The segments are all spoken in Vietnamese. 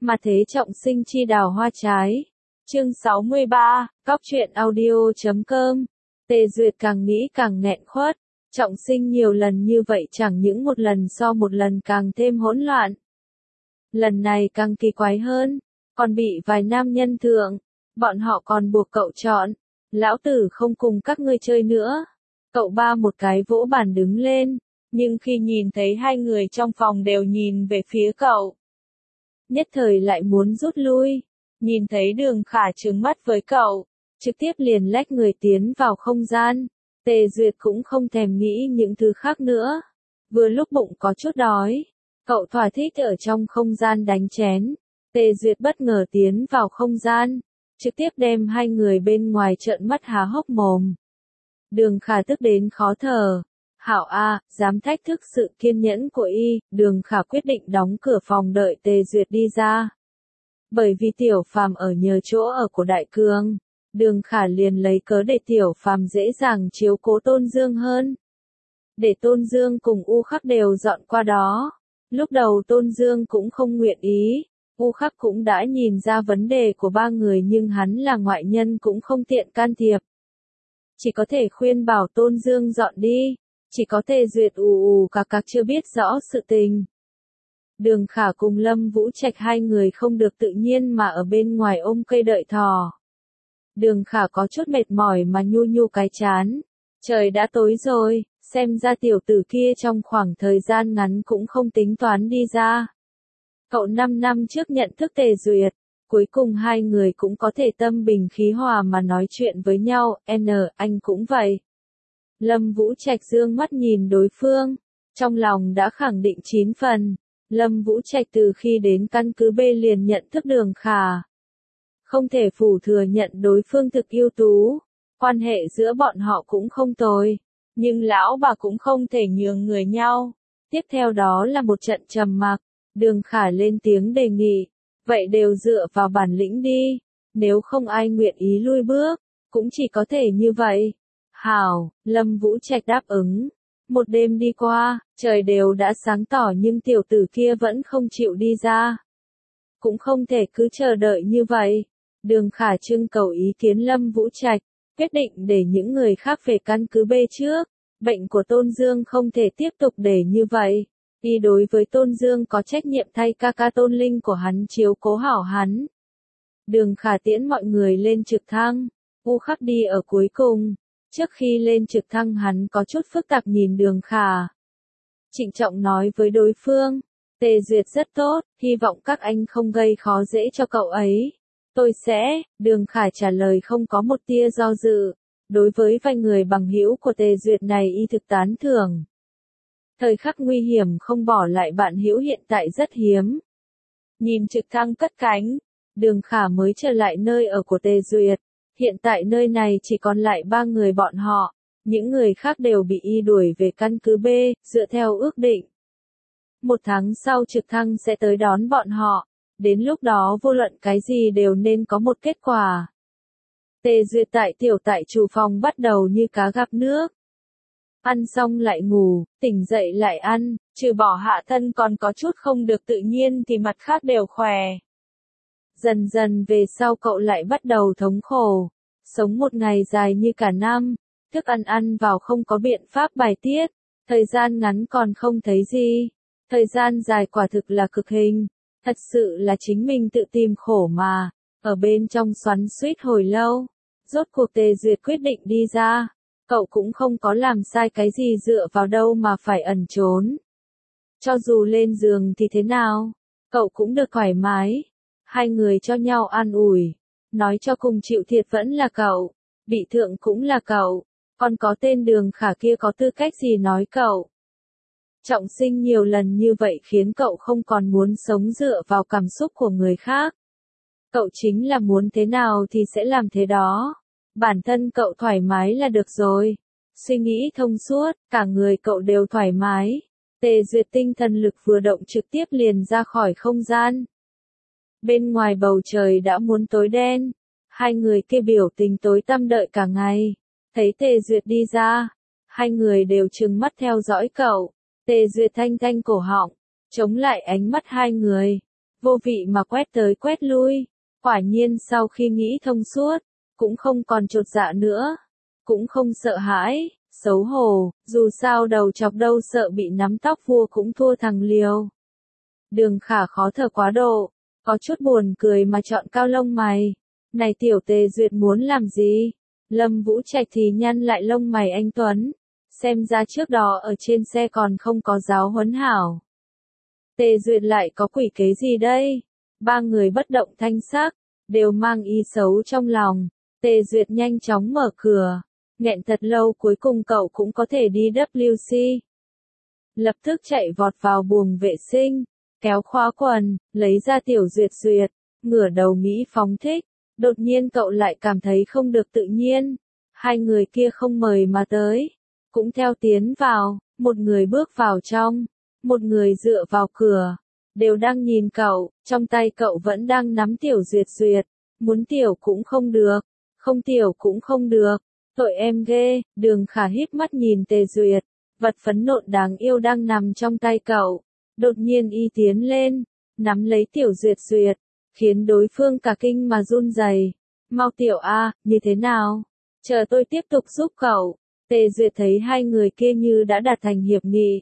Mà thế trọng sinh chi đào hoa trái. Chương 63, Cóc truyện audio.com. Tề Duyệt càng nghĩ càng nghẹn khuất. Trọng sinh nhiều lần như vậy chẳng những một lần so một lần càng thêm hỗn loạn. Lần này càng kỳ quái hơn, còn bị vài nam nhân thượng, bọn họ còn buộc cậu chọn. Lão tử không cùng các ngươi chơi nữa. Cậu ba một cái vỗ bàn đứng lên, nhưng khi nhìn thấy hai người trong phòng đều nhìn về phía cậu, nhất thời lại muốn rút lui. Nhìn thấy Đường Khả trừng mắt với cậu, trực tiếp liền lách người tiến vào không gian. Tề Duyệt cũng không thèm nghĩ những thứ khác nữa. Vừa lúc bụng có chút đói, cậu thỏa thích ở trong không gian đánh chén. Tề Duyệt bất ngờ tiến vào không gian, trực tiếp đem hai người bên ngoài trợn mắt há hốc mồm. Đường Khả tức đến khó thở. Hảo A, dám thách thức sự kiên nhẫn của y, Đường Khả quyết định đóng cửa phòng đợi Tề Duyệt đi ra. Bởi vì Tiểu Phàm ở nhờ chỗ ở của Đại Cương, Đường Khả liền lấy cớ để Tiểu Phàm dễ dàng chiếu cố Tôn Dương hơn. Để Tôn Dương cùng U Khắc đều dọn qua đó. Lúc đầu Tôn Dương cũng không nguyện ý, U Khắc cũng đã nhìn ra vấn đề của ba người nhưng hắn là ngoại nhân cũng không tiện can thiệp. Chỉ có thể khuyên bảo Tôn Dương dọn đi, chỉ có Tề Duyệt ù cạc chưa biết rõ sự tình. Đường Khả cùng Lâm Vũ Trạch hai người không được tự nhiên mà ở bên ngoài ôm cây đợi thỏ. Đường Khả có chút mệt mỏi mà nhu cái chán. Trời đã tối rồi, xem ra tiểu tử kia trong khoảng thời gian ngắn cũng không tính toán đi ra. Cậu 5 năm trước nhận thức Tề Duyệt, cuối cùng hai người cũng có thể tâm bình khí hòa mà nói chuyện với nhau, anh cũng vậy. Lâm Vũ Trạch dương mắt nhìn đối phương, trong lòng đã khẳng định 9 phần. Lâm Vũ Trạch từ khi đến căn cứ B liền nhận thức Đường Khả. Không thể phủ thừa nhận đối phương thực ưu tú, quan hệ giữa bọn họ cũng không tồi, nhưng lão bà cũng không thể nhường người nhau. Tiếp theo đó là một trận trầm mặc, Đường Khả lên tiếng đề nghị, vậy đều dựa vào bản lĩnh đi, nếu không ai nguyện ý lui bước, cũng chỉ có thể như vậy. Hảo, Lâm Vũ Trạch đáp ứng. Một đêm đi qua, trời đều đã sáng tỏ nhưng tiểu tử kia vẫn không chịu đi ra. Cũng không thể cứ chờ đợi như vậy. Đường Khả trưng cầu ý kiến Lâm Vũ Trạch, quyết định để những người khác về căn cứ B trước. Bệnh của Tôn Dương không thể tiếp tục để như vậy. Y đối với Tôn Dương có trách nhiệm thay ca Tôn Linh của hắn chiếu cố hảo hắn. Đường Khả tiễn mọi người lên trực thăng, U Khắc đi ở cuối cùng. Trước khi lên trực thăng hắn có chút phức tạp nhìn Đường Khả. Trịnh trọng nói với đối phương, Tề Duyệt rất tốt, hy vọng các anh không gây khó dễ cho cậu ấy. Tôi sẽ, Đường Khả trả lời không có một tia do dự. Đối với vài người bằng hữu của Tề Duyệt này y thực tán thưởng. Thời khắc nguy hiểm không bỏ lại bạn hữu hiện tại rất hiếm. Nhìn trực thăng cất cánh, Đường Khả mới trở lại nơi ở của Tề Duyệt. Hiện tại nơi này chỉ còn lại 3 người bọn họ, những người khác đều bị y đuổi về căn cứ B, dựa theo ước định. 1 tháng sau trực thăng sẽ tới đón bọn họ, đến lúc đó vô luận cái gì đều nên có một kết quả. Tề Duyệt tại chủ phòng bắt đầu như cá gặp nước. Ăn xong lại ngủ, tỉnh dậy lại ăn, trừ bỏ hạ thân còn có chút không được tự nhiên thì mặt khác đều khỏe. Dần dần về sau cậu lại bắt đầu thống khổ, sống một ngày dài như cả năm, thức ăn vào không có biện pháp bài tiết, thời gian ngắn còn không thấy gì, thời gian dài quả thực là cực hình, thật sự là chính mình tự tìm khổ mà, ở bên trong xoắn xuýt hồi lâu, rốt cuộc Tề Duyệt quyết định đi ra, cậu cũng không có làm sai cái gì dựa vào đâu mà phải ẩn trốn. Cho dù lên giường thì thế nào, cậu cũng được thoải mái. Hai người cho nhau an ủi, nói cho cùng chịu thiệt vẫn là cậu, bị thượng cũng là cậu, còn có tên Đường Khả kia có tư cách gì nói cậu. Trọng sinh nhiều lần như vậy khiến cậu không còn muốn sống dựa vào cảm xúc của người khác. Cậu chính là muốn thế nào thì sẽ làm thế đó. Bản thân cậu thoải mái là được rồi. Suy nghĩ thông suốt, cả người cậu đều thoải mái. Tề Duyệt tinh thần lực vừa động trực tiếp liền ra khỏi không gian. Bên ngoài bầu trời đã muốn tối đen, hai người kia biểu tình tối tăm đợi cả ngày. Thấy Tề Duyệt đi ra, hai người đều trừng mắt theo dõi cậu. Tề Duyệt thanh cổ họng, chống lại ánh mắt hai người. vô vị mà quét tới quét lui. Quả nhiên sau khi nghĩ thông suốt, cũng không còn chột dạ nữa, cũng không sợ hãi, xấu hổ, dù sao đầu chọc đâu sợ bị nắm tóc vua cũng thua thằng liều. Đường Khả khó thở quá độ, có chút buồn cười mà chọn cao lông mày. Này tiểu Tề Duyệt muốn làm gì? Lâm Vũ Trạch thì nhăn lại lông mày anh Tuấn. Xem ra trước đó ở trên xe còn không có giáo huấn hảo. Tề Duyệt lại có quỷ kế gì đây? Ba người bất động thanh sắc, đều mang ý xấu trong lòng. Tề Duyệt nhanh chóng mở cửa. Nghẹn thật lâu cuối cùng cậu cũng có thể đi WC. Lập tức chạy vọt vào buồng vệ sinh, kéo khóa quần, lấy ra tiểu Duyệt Duyệt, ngửa đầu nghĩ phóng thích. Đột nhiên cậu lại cảm thấy không được tự nhiên. Hai người kia không mời mà tới, cũng theo tiến vào, một người bước vào trong, một người dựa vào cửa, đều đang nhìn cậu, trong tay cậu vẫn đang nắm tiểu Duyệt Duyệt, muốn tiểu cũng không được, không tiểu cũng không được, tội em ghê. Đường Khả híp mắt nhìn Tề Duyệt, vật phấn nộn đáng yêu đang nằm trong tay cậu, đột nhiên y tiến lên, nắm lấy tiểu Duyệt Duyệt, khiến đối phương cả kinh mà run rẩy. Mau tiểu a, như thế nào? Chờ tôi tiếp tục giúp cậu. Tề Duyệt thấy hai người kia như đã đạt thành hiệp nghị.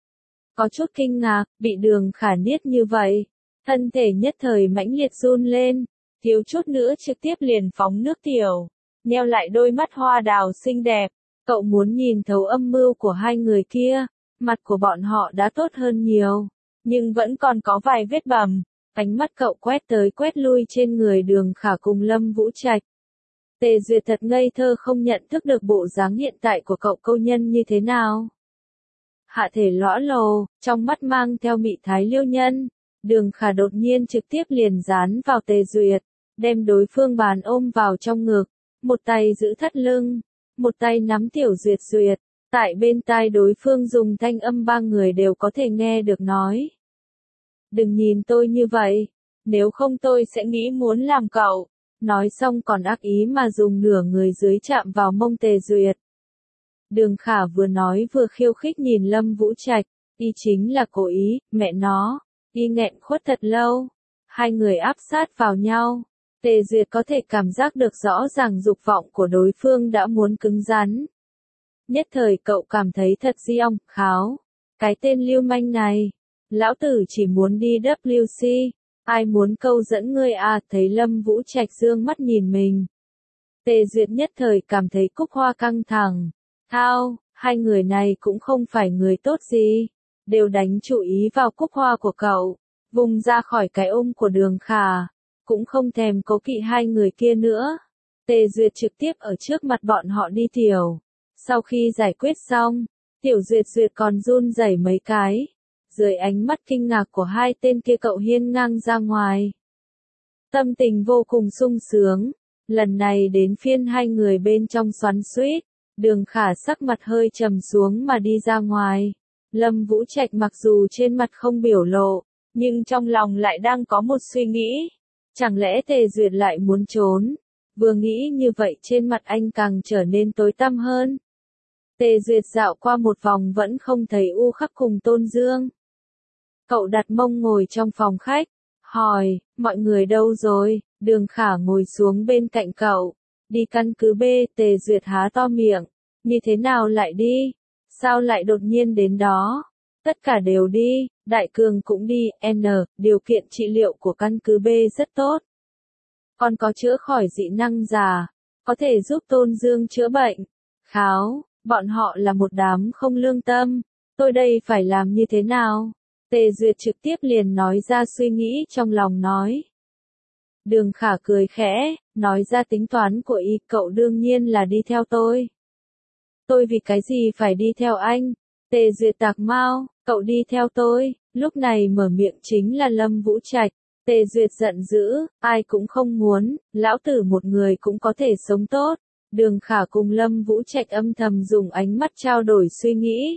Có chút kinh ngạc, bị Đường Khả niết như vậy. Thân thể nhất thời mãnh liệt run lên, thiếu chút nữa trực tiếp liền phóng nước tiểu. Nheo lại đôi mắt hoa đào xinh đẹp. Cậu muốn nhìn thấu âm mưu của hai người kia. Mặt của bọn họ đã tốt hơn nhiều, nhưng vẫn còn có vài vết bầm. Ánh mắt cậu quét tới quét lui trên người Đường Khả cùng Lâm Vũ Trạch. Tề Duyệt thật ngây thơ không nhận thức được bộ dáng hiện tại của cậu câu nhân như thế nào. Hạ thể lõa lồ, trong mắt mang theo mị thái liêu nhân. Đường Khả đột nhiên trực tiếp liền dán vào Tề Duyệt, đem đối phương bàn ôm vào trong ngực, một tay giữ thắt lưng, một tay nắm tiểu Duyệt Duyệt. Tại bên tai đối phương dùng thanh âm ba người đều có thể nghe được nói. Đừng nhìn tôi như vậy, nếu không tôi sẽ nghĩ muốn làm cậu. Nói xong còn ác ý mà dùng nửa người dưới chạm vào mông Tề Duyệt. Đường Khả vừa nói vừa khiêu khích nhìn Lâm Vũ Trạch, y chính là cố ý, mẹ nó, y nghẹn khuất thật lâu. Hai người áp sát vào nhau, Tề Duyệt có thể cảm giác được rõ ràng dục vọng của đối phương đã muốn cứng rắn. Nhất thời cậu cảm thấy thật diong, kháo, cái tên lưu manh này. Lão tử chỉ muốn đi WC, ai muốn câu dẫn ngươi à? Thấy Lâm Vũ Trạch dương mắt nhìn mình. Tề Duyệt nhất thời cảm thấy cúc hoa căng thẳng. Thao, hai người này cũng không phải người tốt gì, đều đánh chú ý vào cúc hoa của cậu, vùng ra khỏi cái ôm của Đường Khả, cũng không thèm cố kỵ hai người kia nữa. Tề Duyệt trực tiếp ở trước mặt bọn họ đi tiểu. Sau khi giải quyết xong, tiểu Duyệt Duyệt còn run rẩy mấy cái. Dưới ánh mắt kinh ngạc của hai tên kia cậu hiên ngang ra ngoài. Tâm tình vô cùng sung sướng. Lần này đến phiên hai người bên trong xoắn xuýt. Đường Khả sắc mặt hơi trầm xuống mà đi ra ngoài. Lâm Vũ Trạch mặc dù trên mặt không biểu lộ, nhưng trong lòng lại đang có một suy nghĩ. Chẳng lẽ Tề Duyệt lại muốn trốn? Vừa nghĩ như vậy trên mặt anh càng trở nên tối tăm hơn. Tề Duyệt dạo qua một vòng vẫn không thấy U Khắc cùng Tôn Dương. Cậu đặt mông ngồi trong phòng khách, hỏi, mọi người đâu rồi? Đường Khả ngồi xuống bên cạnh cậu. Đi căn cứ B. Tề Duyệt há to miệng. Như thế nào lại đi? Sao lại đột nhiên đến đó? Tất cả đều đi, Đại Cường cũng đi. Điều kiện trị liệu của căn cứ B rất tốt. Còn có chữa khỏi dị năng già, có thể giúp Tôn Dương chữa bệnh. Kháo, bọn họ là một đám không lương tâm. Tôi đây phải làm như thế nào? Tề Duyệt trực tiếp liền nói ra suy nghĩ trong lòng nói. Đường Khả cười khẽ, nói ra tính toán của y, cậu đương nhiên là đi theo tôi. Tôi vì cái gì phải đi theo anh? Tề Duyệt tạc mau, cậu đi theo tôi. Lúc này mở miệng chính là Lâm Vũ Trạch. Tề Duyệt giận dữ, ai cũng không muốn, lão tử một người cũng có thể sống tốt. Đường Khả cùng Lâm Vũ Trạch âm thầm dùng ánh mắt trao đổi suy nghĩ.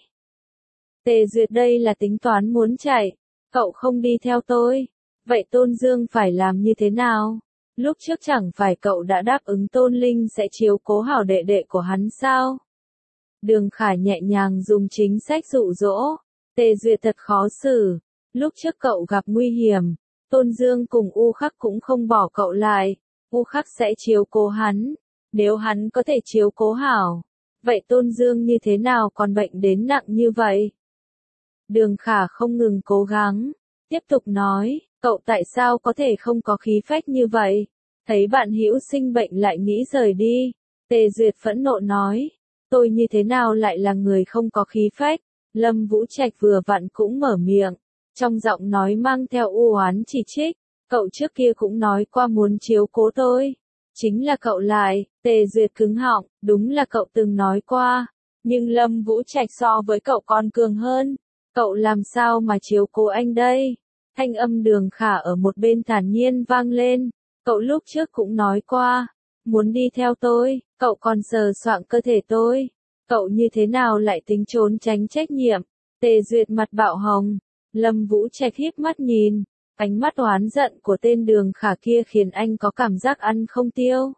Tề Duyệt đây là tính toán muốn chạy, cậu không đi theo tôi. Vậy Tôn Dương phải làm như thế nào? Lúc trước chẳng phải cậu đã đáp ứng Tôn Linh sẽ chiếu cố hảo đệ đệ của hắn sao? Đường Khả nhẹ nhàng dùng chính sách dụ dỗ. Tề Duyệt thật khó xử. Lúc trước cậu gặp nguy hiểm, Tôn Dương cùng U Khắc cũng không bỏ cậu lại, U Khắc sẽ chiếu cố hắn, nếu hắn có thể chiếu cố hảo, vậy Tôn Dương như thế nào còn bệnh đến nặng như vậy? Đường Khả không ngừng cố gắng, tiếp tục nói, cậu tại sao có thể không có khí phách như vậy? Thấy bạn hữu sinh bệnh lại nghĩ rời đi. Tề Duyệt phẫn nộ nói, tôi như thế nào lại là người không có khí phách? Lâm Vũ Trạch vừa vặn cũng mở miệng, trong giọng nói mang theo u oán chỉ trích, cậu trước kia cũng nói qua muốn chiếu cố tôi. Chính là cậu lại, Tề Duyệt cứng họng, đúng là cậu từng nói qua, nhưng Lâm Vũ Trạch so với cậu còn cường hơn, cậu làm sao mà chiếu cố anh đây? Thanh âm Đường Khả ở một bên thản nhiên vang lên, cậu lúc trước cũng nói qua, muốn đi theo tôi, cậu còn sờ soạng cơ thể tôi, cậu như thế nào lại tính trốn tránh trách nhiệm? Tề Duyệt mặt bạo hồng, Lâm Vũ Trạch híp mắt nhìn, ánh mắt oán giận của tên Đường Khả kia khiến anh có cảm giác ăn không tiêu.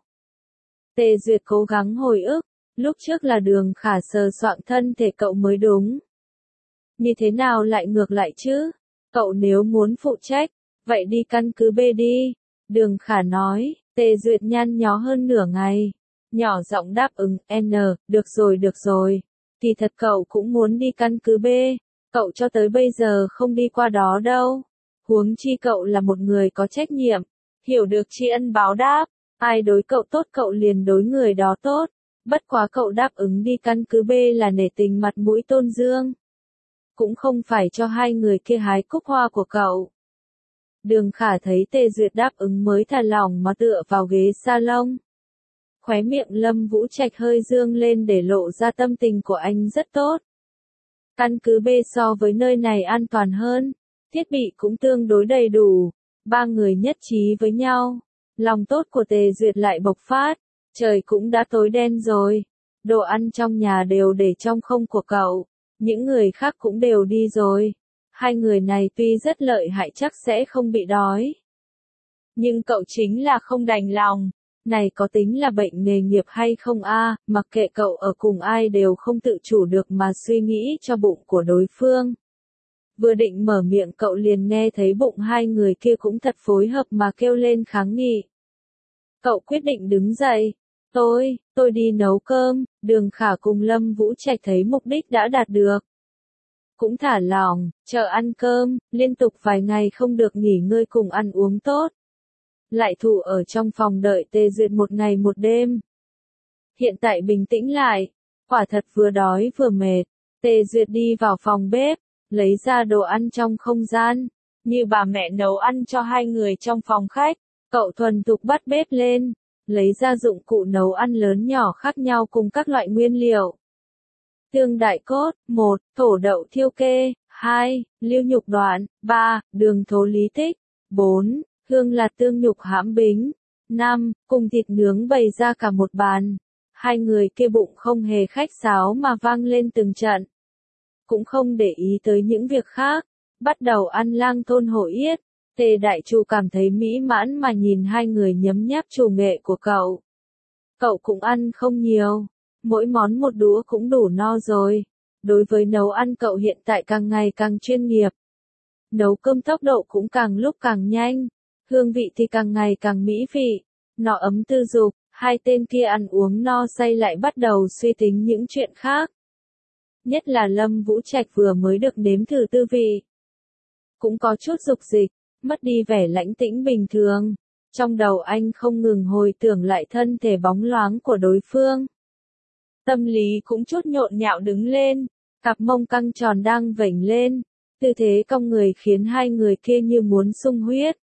Tề Duyệt cố gắng hồi ức, lúc trước là Đường Khả sờ soạng thân thể cậu mới đúng. Như thế nào lại ngược lại chứ? Cậu nếu muốn phụ trách, vậy đi căn cứ B đi. Đường Khả nói, Tề Duyệt nhăn nhó hơn nửa ngày. Nhỏ giọng đáp ứng, được rồi. Thì thật cậu cũng muốn đi căn cứ B. Cậu cho tới bây giờ không đi qua đó đâu. Huống chi cậu là một người có trách nhiệm, hiểu được tri ân báo đáp. Ai đối cậu tốt cậu liền đối người đó tốt. Bất quá cậu đáp ứng đi căn cứ B là nể tình mặt mũi Tôn Dương. Cũng không phải cho hai người kia hái cúc hoa của cậu. Đường Khả thấy Tề Duyệt đáp ứng mới thả lỏng mà tựa vào ghế salon. Khóe miệng Lâm Vũ Trạch hơi dương lên để lộ ra tâm tình của anh rất tốt. Căn cứ B so với nơi này an toàn hơn, thiết bị cũng tương đối đầy đủ, ba người nhất trí với nhau. Lòng tốt của Tề Duyệt lại bộc phát, trời cũng đã tối đen rồi, đồ ăn trong nhà đều để trong không của cậu, những người khác cũng đều đi rồi. Hai người này tuy rất lợi hại chắc sẽ không bị đói. Nhưng cậu chính là không đành lòng. Này có tính là bệnh nghề nghiệp hay không a? Mặc kệ cậu ở cùng ai đều không tự chủ được mà suy nghĩ cho bụng của đối phương. Vừa định mở miệng cậu liền nghe thấy bụng hai người kia cũng thật phối hợp mà kêu lên kháng nghị. Cậu quyết định đứng dậy. Tôi đi nấu cơm. Đường Khả cùng Lâm Vũ Trạch thấy mục đích đã đạt được. Cũng thả lỏng, chờ ăn cơm, liên tục vài ngày không được nghỉ ngơi cùng ăn uống tốt. Lại thủ ở trong phòng đợi Tề Duyệt một ngày một đêm. Hiện tại bình tĩnh lại, quả thật vừa đói vừa mệt. Tề Duyệt đi vào phòng bếp, lấy ra đồ ăn trong không gian, như bà mẹ nấu ăn cho hai người trong phòng khách. Cậu thuần thục bắt bếp lên, lấy ra dụng cụ nấu ăn lớn nhỏ khác nhau cùng các loại nguyên liệu. Tương đại cốt, 1, thổ đậu thiêu kê, 2, lưu nhục đoạn, 3, đường thố lý tích, 4, hương lạc tương nhục hãm bính, 5, cùng thịt nướng bày ra cả một bàn. Hai người kia bụng không hề khách sáo mà vang lên từng trận. Cũng không để ý tới những việc khác, bắt đầu ăn lang thôn hổ yết. Tề đại chu cảm thấy mỹ mãn mà nhìn hai người nhấm nháp chủ nghệ của cậu. Cậu cũng ăn không nhiều. Mỗi món một đũa cũng đủ no rồi. Đối với nấu ăn cậu hiện tại càng ngày càng chuyên nghiệp. Nấu cơm tốc độ cũng càng lúc càng nhanh. Hương vị thì càng ngày càng mỹ vị. Nó ấm tư dục, hai tên kia ăn uống no say lại bắt đầu suy tính những chuyện khác. Nhất là Lâm Vũ Trạch vừa mới được nếm thử tư vị. Cũng có chút dục dịch, mất đi vẻ lãnh tĩnh bình thường. Trong đầu anh không ngừng hồi tưởng lại thân thể bóng loáng của đối phương. Tâm lý cũng chút nhộn nhạo đứng lên, cặp mông căng tròn đang vểnh lên, tư thế cong người khiến hai người kia như muốn sung huyết.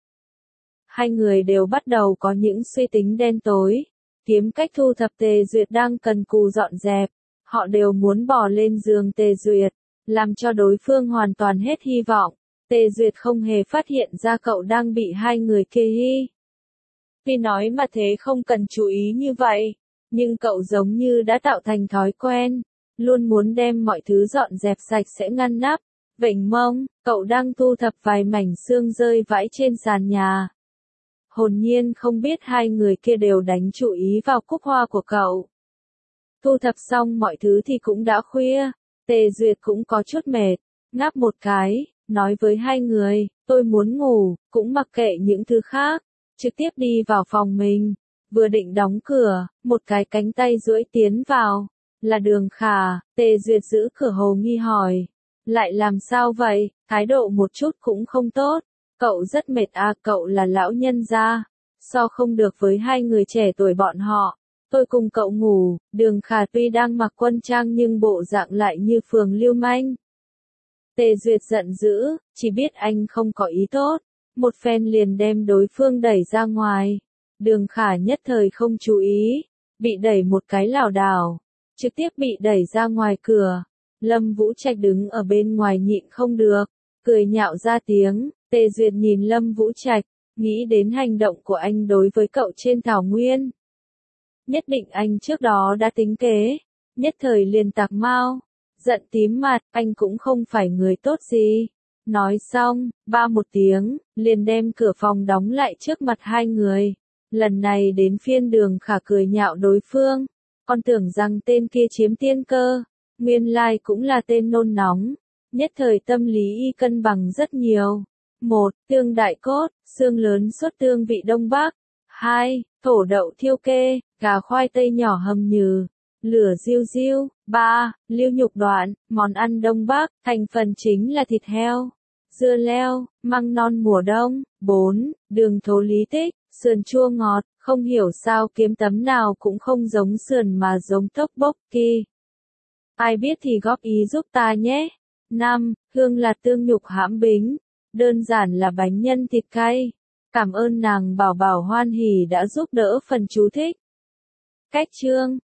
Hai người đều bắt đầu có những suy tính đen tối, kiếm cách thu thập Tề Duyệt đang cần cù dọn dẹp, họ đều muốn bỏ lên giường Tề Duyệt, làm cho đối phương hoàn toàn hết hy vọng. Tề Duyệt không hề phát hiện ra cậu đang bị hai người kia hy. Tuy nói mà thế không cần chú ý như vậy. Nhưng cậu giống như đã tạo thành thói quen, luôn muốn đem mọi thứ dọn dẹp sạch sẽ ngăn nắp, vểnh mông, cậu đang thu thập vài mảnh xương rơi vãi trên sàn nhà. Hồn nhiên không biết hai người kia đều đánh chú ý vào cúc hoa của cậu. Thu thập xong mọi thứ thì cũng đã khuya, Tề Duyệt cũng có chút mệt, ngáp một cái, nói với hai người, tôi muốn ngủ, cũng mặc kệ những thứ khác, trực tiếp đi vào phòng mình. Vừa định đóng cửa, một cái cánh tay duỗi tiến vào, là Đường Khả. Tề Duyệt giữ cửa hồ nghi hỏi, lại làm sao vậy, thái độ một chút cũng không tốt, cậu rất mệt à, cậu là lão nhân gia, so không được với hai người trẻ tuổi bọn họ. Tôi cùng cậu ngủ. Đường Khả tuy đang mặc quân trang nhưng bộ dạng lại như phường lưu manh. Tề Duyệt giận dữ, chỉ biết anh không có ý tốt, một phen liền đem đối phương đẩy ra ngoài. Đường Khả nhất thời không chú ý, bị đẩy một cái lảo đảo, trực tiếp bị đẩy ra ngoài cửa. Lâm Vũ Trạch đứng ở bên ngoài nhịn không được, cười nhạo ra tiếng. Tề Duyệt nhìn Lâm Vũ Trạch, nghĩ đến hành động của anh đối với cậu trên thảo nguyên. Nhất định anh trước đó đã tính kế, nhất thời liền tạc mau, giận tím mặt, anh cũng không phải người tốt gì. Nói xong, ba một tiếng, liền đem cửa phòng đóng lại trước mặt hai người. Lần này đến phiên Đường Khả cười nhạo đối phương, con tưởng rằng tên kia chiếm tiên cơ, nguyên lai cũng là tên nôn nóng. Nhất thời tâm lý y cân bằng rất nhiều. 1. Tương đại cốt, xương lớn xuất tương vị Đông Bắc. 2. Thổ đậu thiêu kê, gà khoai tây nhỏ hầm nhừ, lửa riu riu. 3. Lưu nhục đoạn, món ăn Đông Bắc, thành phần chính là thịt heo, dưa leo, măng non mùa đông. 4. Đường thố lý tích, sườn chua ngọt, không hiểu sao kiếm tấm nào cũng không giống sườn mà giống tteokbokki. Ai biết thì góp ý giúp ta nhé. 5. Hương lạc tương nhục hãm bính, đơn giản là bánh nhân thịt cay. Cảm ơn nàng Bảo Bảo hoan hỉ đã giúp đỡ phần chú thích. Cách chương